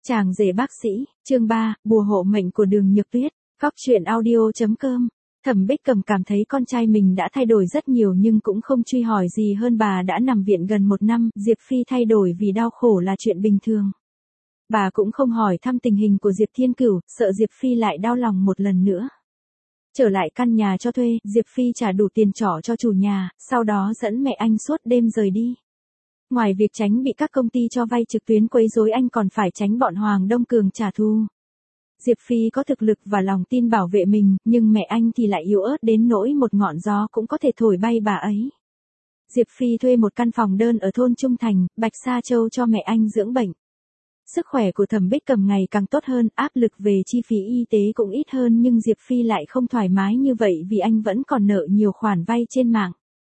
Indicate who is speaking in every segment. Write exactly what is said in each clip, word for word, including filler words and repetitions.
Speaker 1: Chàng rể bác sĩ, chương ba, bùa hộ mệnh của Đường Nhược Tuyết, Cóc truyện audio chấm com. Thẩm Bích Cầm cảm thấy con trai mình đã thay đổi rất nhiều nhưng cũng không truy hỏi gì hơn. Bà đã nằm viện gần một năm, Diệp Phi thay đổi vì đau khổ là chuyện bình thường. Bà cũng không hỏi thăm tình hình của Diệp Thiên Cửu, sợ Diệp Phi lại đau lòng một lần nữa. Trở lại căn nhà cho thuê, Diệp Phi trả đủ tiền trọ cho chủ nhà, sau đó dẫn mẹ anh suốt đêm rời đi. Ngoài việc tránh bị các công ty cho vay trực tuyến quấy rối, anh còn phải tránh bọn Hoàng Đông Cường trả thù. Diệp Phi có thực lực và lòng tin bảo vệ mình, nhưng mẹ anh thì lại yếu ớt đến nỗi một ngọn gió cũng có thể thổi bay bà ấy. Diệp Phi thuê một căn phòng đơn ở thôn Trung Thành, Bạch Sa Châu cho mẹ anh dưỡng bệnh. Sức khỏe của Thẩm Bích Cầm ngày càng tốt hơn, áp lực về chi phí y tế cũng ít hơn, nhưng Diệp Phi lại không thoải mái như vậy vì anh vẫn còn nợ nhiều khoản vay trên mạng.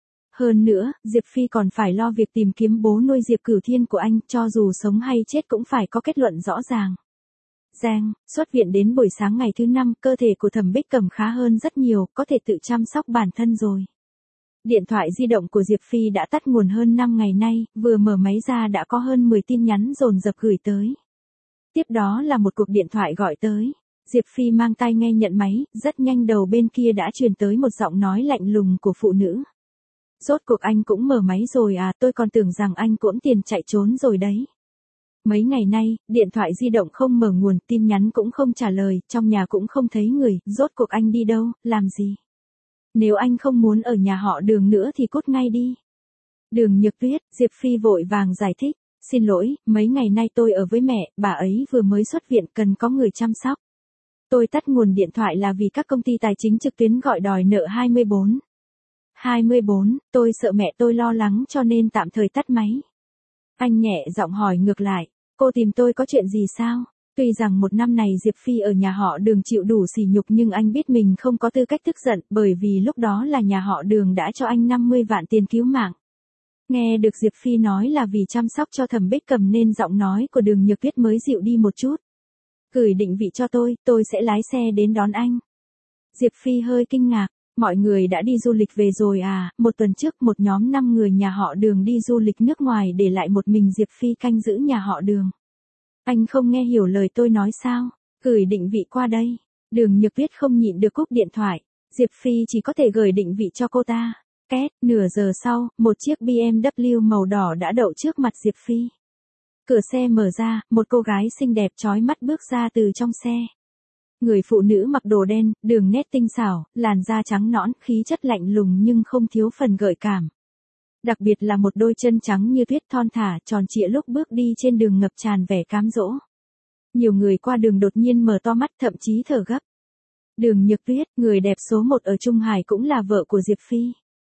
Speaker 1: Hơn nữa, Diệp Phi còn phải lo việc tìm kiếm bố nuôi Diệp Cửu Thiên của anh, cho dù sống hay chết cũng phải có kết luận rõ ràng. Giang, xuất viện đến buổi sáng ngày thứ năm, cơ thể của Thẩm Bích Cầm khá hơn rất nhiều, có thể tự chăm sóc bản thân rồi. Điện thoại di động của Diệp Phi đã tắt nguồn hơn năm ngày nay, vừa mở máy ra đã có hơn mười tin nhắn dồn dập gửi tới. Tiếp đó là một cuộc điện thoại gọi tới. Diệp Phi mang tai nghe nhận máy, rất nhanh đầu bên kia đã truyền tới một giọng nói lạnh lùng của phụ nữ. Rốt cuộc anh cũng mở máy rồi à, tôi còn tưởng rằng anh cũng tiền chạy trốn rồi đấy. Mấy ngày nay, điện thoại di động không mở nguồn, tin nhắn cũng không trả lời, trong nhà cũng không thấy người, rốt cuộc anh đi đâu, làm gì? Nếu anh không muốn ở nhà họ Đường nữa thì cút ngay đi. Đường Nhược Tuyết, Diệp Phi vội vàng giải thích, xin lỗi, mấy ngày nay tôi ở với mẹ, bà ấy vừa mới xuất viện cần có người chăm sóc. Tôi tắt nguồn điện thoại là vì các công ty tài chính trực tuyến gọi đòi nợ hai mươi bốn. hai mươi bốn, tôi sợ mẹ tôi lo lắng cho nên tạm thời tắt máy. Anh nhẹ giọng hỏi ngược lại, cô tìm tôi có chuyện gì sao? Tuy rằng một năm này Diệp Phi ở nhà họ Đường chịu đủ sỉ nhục nhưng anh biết mình không có tư cách tức giận, bởi vì lúc đó là nhà họ Đường đã cho anh năm mươi vạn tiền cứu mạng. Nghe được Diệp Phi nói là vì chăm sóc cho Thẩm Bích Cầm nên giọng nói của Đường Nhược Tuyết mới dịu đi một chút. Gửi định vị cho tôi, tôi sẽ lái xe đến đón anh. Diệp Phi hơi kinh ngạc. Mọi người đã đi du lịch về rồi à? Một tuần trước một nhóm năm người nhà họ Đường đi du lịch nước ngoài để lại một mình Diệp Phi canh giữ nhà họ Đường. Anh không nghe hiểu lời tôi nói sao? Gửi định vị qua đây. Đường Nhược Tuyết không nhịn được cúp điện thoại. Diệp Phi chỉ có thể gửi định vị cho cô ta. Két, nửa giờ sau, một chiếc bê em vê màu đỏ đã đậu trước mặt Diệp Phi. Cửa xe mở ra, một cô gái xinh đẹp chói mắt bước ra từ trong xe. Người phụ nữ mặc đồ đen, đường nét tinh xảo, làn da trắng nõn, khí chất lạnh lùng nhưng không thiếu phần gợi cảm. Đặc biệt là một đôi chân trắng như tuyết thon thả, tròn trịa lúc bước đi trên đường ngập tràn vẻ cám dỗ. Nhiều người qua đường đột nhiên mở to mắt, thậm chí thở gấp. Đường Nhược Tuyết, người đẹp số một ở Trung Hải cũng là vợ của Diệp Phi.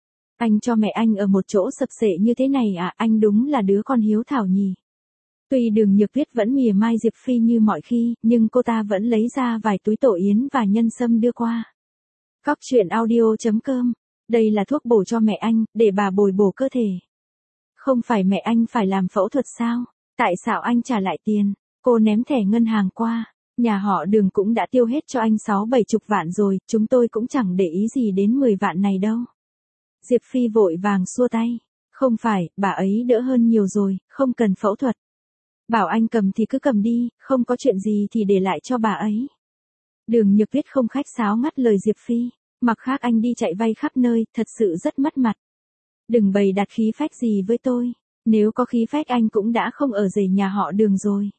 Speaker 1: Anh cho mẹ anh ở một chỗ sập sệ như thế này à, anh đúng là đứa con hiếu thảo nhỉ. Tuy Đường Nhược Tuyết vẫn mỉa mai Diệp Phi như mọi khi, nhưng cô ta vẫn lấy ra vài túi tổ yến và nhân sâm đưa qua. Cóc truyện audio chấm com. Đây là thuốc bổ cho mẹ anh, để bà bồi bổ cơ thể. Không phải mẹ anh phải làm phẫu thuật sao? Tại sao anh trả lại tiền? Cô ném thẻ ngân hàng qua. Nhà họ Đường cũng đã tiêu hết cho anh sáu bảy chục vạn rồi, chúng tôi cũng chẳng để ý gì đến mười vạn này đâu. Diệp Phi vội vàng xua tay. Không phải, bà ấy đỡ hơn nhiều rồi, không cần phẫu thuật. Bảo anh cầm thì cứ cầm đi, không có chuyện gì thì để lại cho bà ấy. Đường Nhược Tuyết không khách sáo ngắt lời Diệp Phi. Mặc khác anh đi chạy vay khắp nơi, thật sự rất mất mặt. Đừng bày đặt khí phách gì với tôi. Nếu có khí phách anh cũng đã không ở rể nhà họ Đường rồi.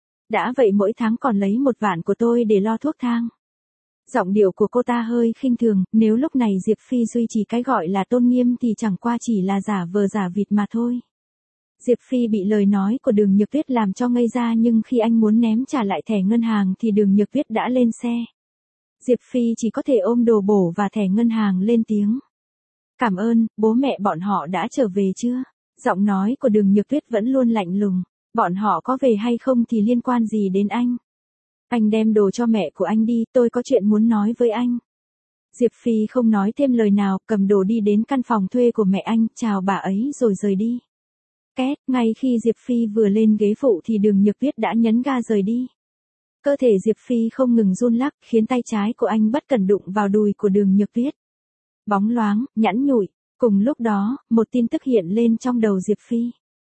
Speaker 1: Đã vậy mỗi tháng còn lấy một vạn của tôi để lo thuốc thang. Giọng điệu của cô ta hơi khinh thường, nếu lúc này Diệp Phi duy trì cái gọi là tôn nghiêm thì chẳng qua chỉ là giả vờ giả vịt mà thôi. Diệp Phi bị lời nói của Đường Nhược Tuyết làm cho ngây ra, nhưng khi anh muốn ném trả lại thẻ ngân hàng thì Đường Nhược Tuyết đã lên xe. Diệp Phi chỉ có thể ôm đồ bổ và thẻ ngân hàng lên tiếng. Cảm ơn, bố mẹ bọn họ đã trở về chưa? Giọng nói của Đường Nhược Tuyết vẫn luôn lạnh lùng. Bọn họ có về hay không thì liên quan gì đến anh? Anh đem đồ cho mẹ của anh đi, tôi có chuyện muốn nói với anh. Diệp Phi không nói thêm lời nào, cầm đồ đi đến căn phòng thuê của mẹ anh, chào bà ấy rồi rời đi. Két, ngay khi Diệp Phi vừa lên ghế phụ thì Đường Nhược Tuyết đã nhấn ga rời đi. Cơ thể Diệp Phi không ngừng run lắc, khiến tay trái của anh bất cẩn đụng vào đùi của Đường Nhược Tuyết. Bóng loáng, nhẵn nhụi, cùng lúc đó, một tin tức hiện lên trong đầu Diệp Phi.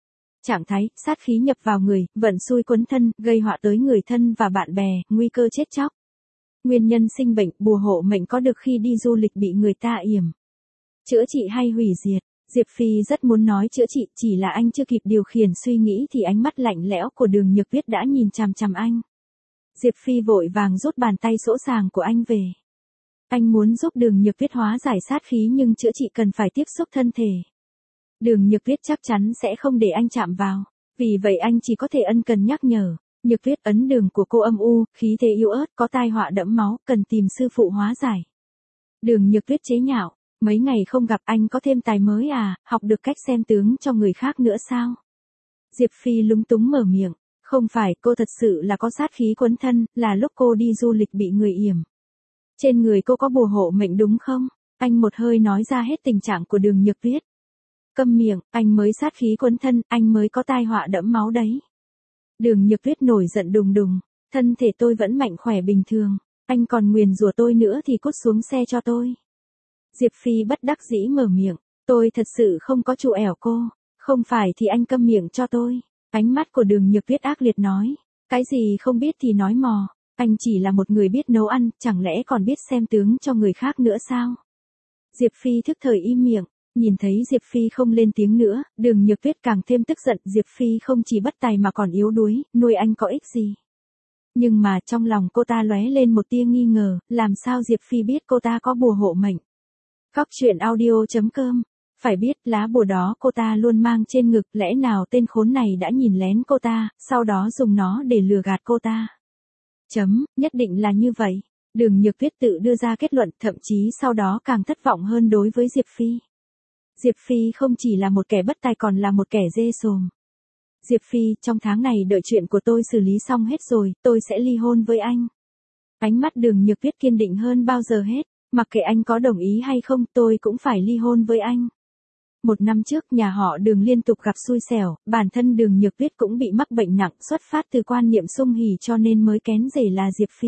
Speaker 1: Trạng thái, sát khí nhập vào người, vận xui cuốn thân, gây họa tới người thân và bạn bè, nguy cơ chết chóc. Nguyên nhân sinh bệnh, bùa hộ mệnh có được khi đi du lịch bị người ta yểm chữa trị hay hủy diệt. Diệp Phi rất muốn nói chữa trị, chỉ là anh chưa kịp điều khiển suy nghĩ thì ánh mắt lạnh lẽo của Đường Nhược Tuyết đã nhìn chằm chằm anh. Diệp Phi vội vàng rút bàn tay sỗ sàng của anh về. Anh muốn giúp Đường Nhược Tuyết hóa giải sát khí nhưng chữa trị cần phải tiếp xúc thân thể. Đường Nhược Tuyết chắc chắn sẽ không để anh chạm vào. Vì vậy anh chỉ có thể ân cần nhắc nhở. Nhược Tuyết, ấn đường của cô âm u, khí thế yếu ớt, có tai họa đẫm máu, cần tìm sư phụ hóa giải. Đường Nhược Tuyết chế nhạo. Mấy ngày không gặp anh có thêm tài mới à, học được cách xem tướng cho người khác nữa sao? Diệp Phi lúng túng mở miệng. Không phải, cô thật sự là có sát khí quấn thân, là lúc cô đi du lịch bị người yểm. Trên người cô có bùa hộ mệnh đúng không? Anh một hơi nói ra hết tình trạng của Đường Nhược Tuyết. Câm miệng, anh mới sát khí quấn thân, anh mới có tai họa đẫm máu đấy. Đường Nhược Tuyết nổi giận đùng đùng, thân thể tôi vẫn mạnh khỏe bình thường, anh còn nguyền rủa tôi nữa thì cút xuống xe cho tôi. Diệp Phi bất đắc dĩ mở miệng, tôi thật sự không có chủ ẻo cô, không phải thì anh câm miệng cho tôi. Ánh mắt của Đường Nhược Tuyết ác liệt nói, cái gì không biết thì nói mò, anh chỉ là một người biết nấu ăn, chẳng lẽ còn biết xem tướng cho người khác nữa sao? Diệp Phi thức thời im miệng. Nhìn thấy Diệp Phi không lên tiếng nữa, Đường Nhược Tuyết càng thêm tức giận, Diệp Phi không chỉ bất tài mà còn yếu đuối, nuôi anh có ích gì. Nhưng mà trong lòng cô ta lóe lên một tia nghi ngờ, làm sao Diệp Phi biết cô ta có bùa hộ mệnh. Góc truyện audio chấm com. Phải biết lá bùa đó cô ta luôn mang trên ngực, lẽ nào tên khốn này đã nhìn lén cô ta, sau đó dùng nó để lừa gạt cô ta. Chấm, nhất định là như vậy. Đường Nhược Tuyết tự đưa ra kết luận, thậm chí sau đó càng thất vọng hơn đối với Diệp Phi. Diệp Phi không chỉ là một kẻ bất tài còn là một kẻ dê sồm. Diệp Phi, trong tháng này đợi chuyện của tôi xử lý xong hết rồi, tôi sẽ ly hôn với anh. Ánh mắt Đường Nhược Tuyết kiên định hơn bao giờ hết, mặc kệ anh có đồng ý hay không, tôi cũng phải ly hôn với anh. Một năm trước nhà họ Đường liên tục gặp xui xẻo, bản thân Đường Nhược Tuyết cũng bị mắc bệnh nặng, xuất phát từ quan niệm sung hỉ cho nên mới kén rể là Diệp Phi.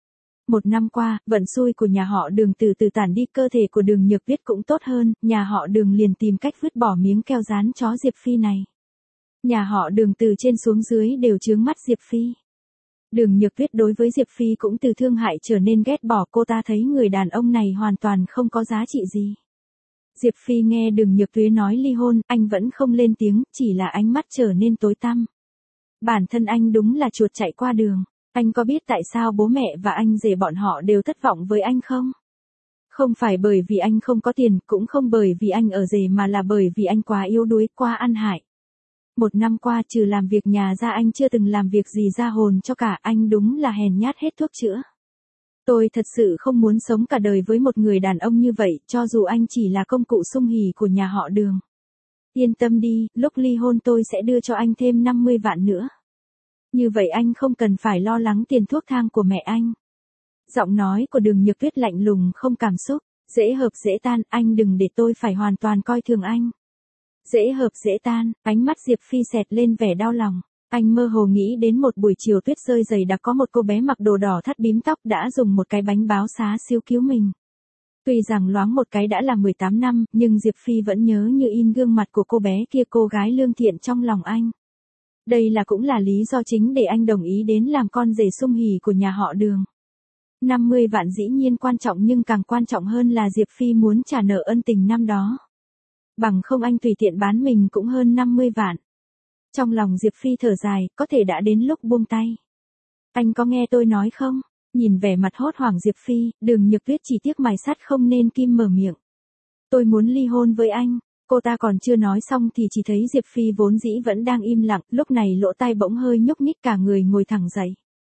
Speaker 1: Một năm qua, vận xui của nhà họ Đường từ từ tản đi, cơ thể của Đường Nhược Tuyết cũng tốt hơn, nhà họ Đường liền tìm cách vứt bỏ miếng keo dán chó Diệp Phi này. Nhà họ Đường từ trên xuống dưới đều chướng mắt Diệp Phi. Đường Nhược Tuyết đối với Diệp Phi cũng từ thương hại trở nên ghét bỏ, cô ta thấy người đàn ông này hoàn toàn không có giá trị gì. Diệp Phi nghe Đường Nhược Tuyết nói ly hôn, anh vẫn không lên tiếng, chỉ là ánh mắt trở nên tối tăm. Bản thân anh đúng là chuột chạy qua đường. Anh có biết tại sao bố mẹ và anh rể bọn họ đều thất vọng với anh không? Không phải bởi vì anh không có tiền, cũng không bởi vì anh ở rể mà là bởi vì anh quá yếu đuối, quá ăn hại. Một năm qua trừ làm việc nhà ra anh chưa từng làm việc gì ra hồn cho cả, anh đúng là hèn nhát hết thuốc chữa. Tôi thật sự không muốn sống cả đời với một người đàn ông như vậy, cho dù anh chỉ là công cụ sung hỉ của nhà họ Đường. Yên tâm đi, lúc ly hôn tôi sẽ đưa cho anh thêm năm mươi vạn nữa. Như vậy anh không cần phải lo lắng tiền thuốc thang của mẹ anh. Giọng nói của Đường Nhược Tuyết lạnh lùng không cảm xúc, dễ hợp dễ tan, anh đừng để tôi phải hoàn toàn coi thường anh. Dễ hợp dễ tan, ánh mắt Diệp Phi xẹt lên vẻ đau lòng. Anh mơ hồ nghĩ đến một buổi chiều tuyết rơi dày đặc, có một cô bé mặc đồ đỏ thắt bím tóc đã dùng một cái bánh báo xá siêu cứu mình. Tuy rằng loáng một cái đã là mười tám năm, nhưng Diệp Phi vẫn nhớ như in gương mặt của cô bé kia, cô gái lương thiện trong lòng anh. Đây là cũng là lý do chính để anh đồng ý đến làm con rể sung hỉ của nhà họ Đường. năm mươi vạn dĩ nhiên quan trọng, nhưng càng quan trọng hơn là Diệp Phi muốn trả nợ ân tình năm đó. Bằng không anh tùy tiện bán mình cũng hơn năm mươi vạn. Trong lòng Diệp Phi thở dài, có thể đã đến lúc buông tay. Anh có nghe tôi nói không? Nhìn vẻ mặt hốt hoảng Diệp Phi, Đường Nhược Tuyết chỉ tiếc mài sắt không nên kim mở miệng. Tôi muốn ly hôn với anh. Cô ta còn chưa nói xong thì chỉ thấy Diệp Phi vốn dĩ vẫn đang im lặng, lúc này lỗ tai bỗng hơi nhúc nhích, cả người ngồi thẳng dậy.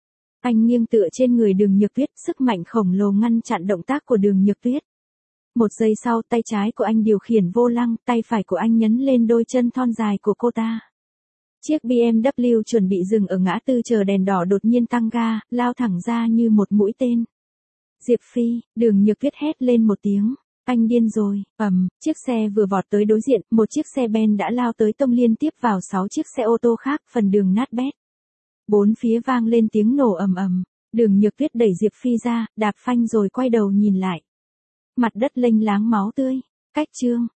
Speaker 1: Anh nghiêng tựa trên người Đường Nhược Tuyết, sức mạnh khổng lồ ngăn chặn động tác của Đường Nhược Tuyết. Một giây sau, tay trái của anh điều khiển vô lăng, tay phải của anh nhấn lên đôi chân thon dài của cô ta. Chiếc bê em vê chuẩn bị dừng ở ngã tư chờ đèn đỏ đột nhiên tăng ga, lao thẳng ra như một mũi tên. Diệp Phi, Đường Nhược Tuyết hét lên một tiếng. Anh điên rồi, ầm, chiếc xe vừa vọt tới đối diện, một chiếc xe Ben đã lao tới tông liên tiếp vào sáu chiếc xe ô tô khác, phần đường nát bét. Bốn phía vang lên tiếng nổ ầm ầm, Đường Nhược Tuyết đẩy Diệp Phi ra, đạp phanh rồi quay đầu nhìn lại. Mặt đất lênh láng máu tươi, cách chương.